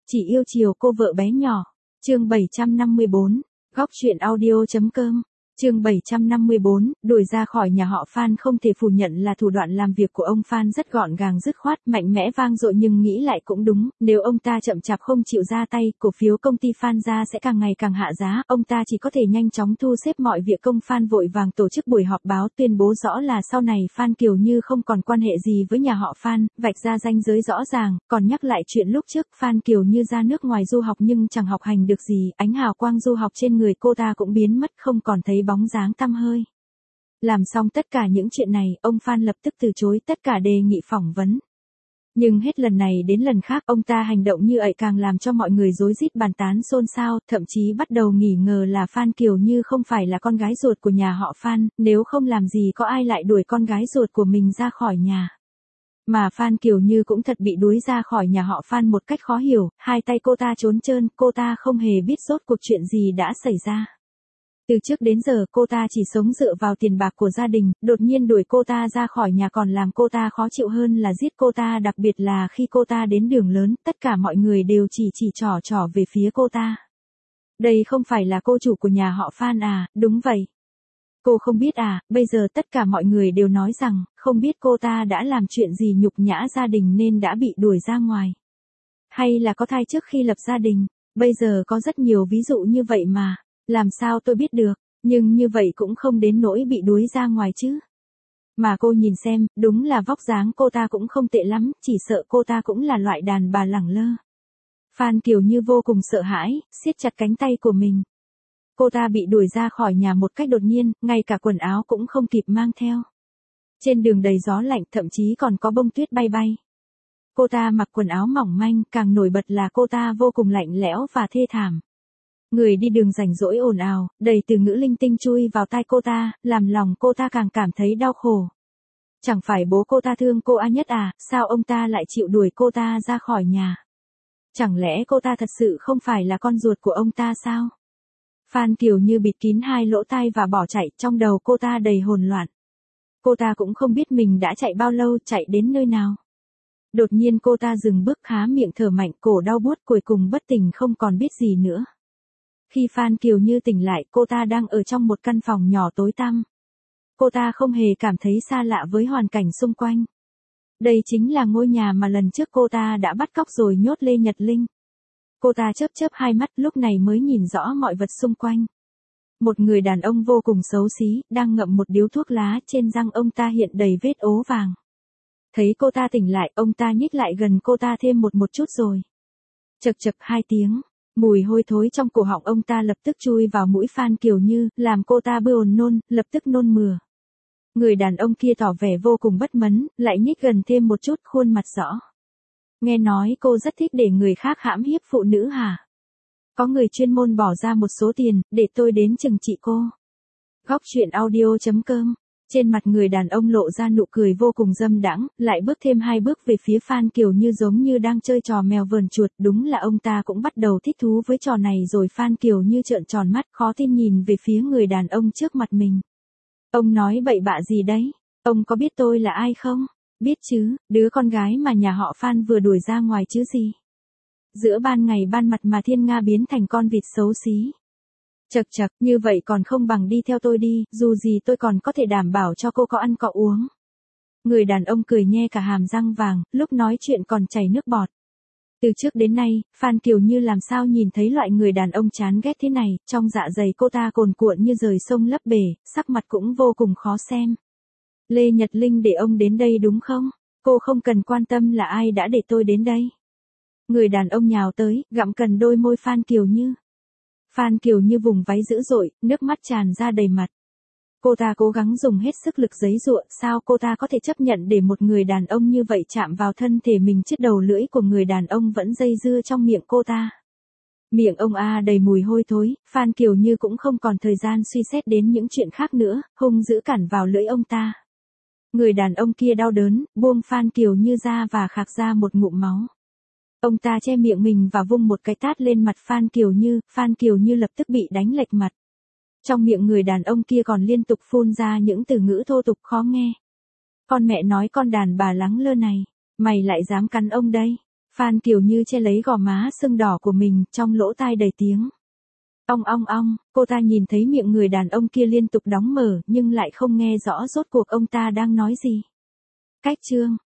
Chỉ yêu chiều cô vợ bé nhỏ. Chương 754, góc truyện audio.com. Chương 754, đuổi ra khỏi nhà họ Phan không thể phủ nhận là thủ đoạn làm việc của ông Phan rất gọn gàng dứt khoát, mạnh mẽ vang dội, nhưng nghĩ lại cũng đúng, nếu ông ta chậm chạp không chịu ra tay, cổ phiếu công ty Phan gia sẽ càng ngày càng hạ giá, ông ta chỉ có thể nhanh chóng thu xếp mọi việc. Công Phan vội vàng tổ chức buổi họp báo tuyên bố rõ là sau này Phan Kiều Như không còn quan hệ gì với nhà họ Phan, vạch ra ranh giới rõ ràng, còn nhắc lại chuyện lúc trước Phan Kiều Như ra nước ngoài du học nhưng chẳng học hành được gì, ánh hào quang du học trên người cô ta cũng biến mất, không còn thấy bóng dáng tăm hơi. Làm xong tất cả những chuyện này, ông Phan lập tức từ chối tất cả đề nghị phỏng vấn. Nhưng hết lần này đến lần khác, ông ta hành động như vậy càng làm cho mọi người rối rít bàn tán xôn xao, thậm chí bắt đầu nghi ngờ là Phan Kiều Như không phải là con gái ruột của nhà họ Phan, nếu không làm gì có ai lại đuổi con gái ruột của mình ra khỏi nhà. Mà Phan Kiều Như cũng thật bị đuổi ra khỏi nhà họ Phan một cách khó hiểu, hai tay cô ta trốn trơn, cô ta không hề biết rốt cuộc chuyện gì đã xảy ra. Từ trước đến giờ cô ta chỉ sống dựa vào tiền bạc của gia đình, đột nhiên đuổi cô ta ra khỏi nhà còn làm cô ta khó chịu hơn là giết cô ta, đặc biệt là khi cô ta đến đường lớn, tất cả mọi người đều chỉ trỏ về phía cô ta. Đây không phải là cô chủ của nhà họ Phan à? Đúng vậy. Cô không biết à? Bây giờ tất cả mọi người đều nói rằng, không biết cô ta đã làm chuyện gì nhục nhã gia đình nên đã bị đuổi ra ngoài. Hay là có thai trước khi lập gia đình, bây giờ có rất nhiều ví dụ như vậy mà. Làm sao tôi biết được, nhưng như vậy cũng không đến nỗi bị đuổi ra ngoài chứ. Mà cô nhìn xem, đúng là vóc dáng cô ta cũng không tệ lắm, chỉ sợ cô ta cũng là loại đàn bà lẳng lơ. Phan Kiều Như vô cùng sợ hãi, siết chặt cánh tay của mình. Cô ta bị đuổi ra khỏi nhà một cách đột nhiên, ngay cả quần áo cũng không kịp mang theo. Trên đường đầy gió lạnh, thậm chí còn có bông tuyết bay bay. Cô ta mặc quần áo mỏng manh, càng nổi bật là cô ta vô cùng lạnh lẽo và thê thảm. Người đi đường rảnh rỗi ồn ào, đầy từ ngữ linh tinh chui vào tai cô ta, làm lòng cô ta càng cảm thấy đau khổ. Chẳng phải bố cô ta thương cô A Nhất à, sao ông ta lại chịu đuổi cô ta ra khỏi nhà? Chẳng lẽ cô ta thật sự không phải là con ruột của ông ta sao? Phan Kiều Như bịt kín hai lỗ tai và bỏ chạy, trong đầu cô ta đầy hỗn loạn. Cô ta cũng không biết mình đã chạy bao lâu, chạy đến nơi nào. Đột nhiên cô ta dừng bước, há miệng thở mạnh, cổ đau buốt, cuối cùng bất tỉnh không còn biết gì nữa. Khi Phan Kiều Như tỉnh lại, cô ta đang ở trong một căn phòng nhỏ tối tăm. Cô ta không hề cảm thấy xa lạ với hoàn cảnh xung quanh. Đây chính là ngôi nhà mà lần trước cô ta đã bắt cóc rồi nhốt Lê Nhật Linh. Cô ta chớp hai mắt, lúc này mới nhìn rõ mọi vật xung quanh. Một người đàn ông vô cùng xấu xí, đang ngậm một điếu thuốc lá, trên răng ông ta hiện đầy vết ố vàng. Thấy cô ta tỉnh lại, ông ta nhích lại gần cô ta thêm một chút rồi. Chậc hai tiếng. Mùi hôi thối trong cổ họng ông ta lập tức chui vào mũi Phan Kiều Như, làm cô ta buồn nôn, lập tức nôn mửa. Người đàn ông kia tỏ vẻ vô cùng bất mẫn, lại nhích gần thêm một chút, khuôn mặt rõ. Nghe nói cô rất thích để người khác hãm hiếp phụ nữ hả? Có người chuyên môn bỏ ra một số tiền, để tôi đến trừng trị cô. Góc truyện audio.com. Trên mặt người đàn ông lộ ra nụ cười vô cùng dâm đãng, lại bước thêm hai bước về phía Phan Kiều Như giống như đang chơi trò mèo vờn chuột, đúng là ông ta cũng bắt đầu thích thú với trò này rồi. Phan Kiều Như trợn tròn mắt, khó tin nhìn về phía người đàn ông trước mặt mình. Ông nói bậy bạ gì đấy? Ông có biết tôi là ai không? Biết chứ, đứa con gái mà nhà họ Phan vừa đuổi ra ngoài chứ gì. Giữa ban ngày ban mặt mà thiên nga biến thành con vịt xấu xí. Chậc, như vậy còn không bằng đi theo tôi đi, dù gì tôi còn có thể đảm bảo cho cô có ăn có uống. Người đàn ông cười nhe cả hàm răng vàng, lúc nói chuyện còn chảy nước bọt. Từ trước đến nay, Phan Kiều Như làm sao nhìn thấy loại người đàn ông chán ghét thế này, trong dạ dày cô ta cuồn cuộn như rời sông lấp bể, sắc mặt cũng vô cùng khó xem. Lê Nhật Linh để ông đến đây đúng không? Cô không cần quan tâm là ai đã để tôi đến đây. Người đàn ông nhào tới, gặm cần đôi môi Phan Kiều Như. Phan Kiều Như vùng váy dữ dội, nước mắt tràn ra đầy mặt. Cô ta cố gắng dùng hết sức lực giãy giụa, sao cô ta có thể chấp nhận để một người đàn ông như vậy chạm vào thân thể mình chứ? Đầu lưỡi của người đàn ông vẫn dây dưa trong miệng cô ta. Miệng ông a đầy mùi hôi thối, Phan Kiều Như cũng không còn thời gian suy xét đến những chuyện khác nữa, hung dữ cản vào lưỡi ông ta. Người đàn ông kia đau đớn, buông Phan Kiều Như ra và khạc ra một ngụm máu. Ông ta che miệng mình và vung một cái tát lên mặt Phan Kiều Như lập tức bị đánh lệch mặt. Trong miệng người đàn ông kia còn liên tục phun ra những từ ngữ thô tục khó nghe. Con mẹ nói con đàn bà lắng lơ này, mày lại dám cắn ông đây. Phan Kiều Như che lấy gò má sưng đỏ của mình, trong lỗ tai đầy tiếng. Ong ong ong, cô ta nhìn thấy miệng người đàn ông kia liên tục đóng mở, nhưng lại không nghe rõ rốt cuộc ông ta đang nói gì. Cách chương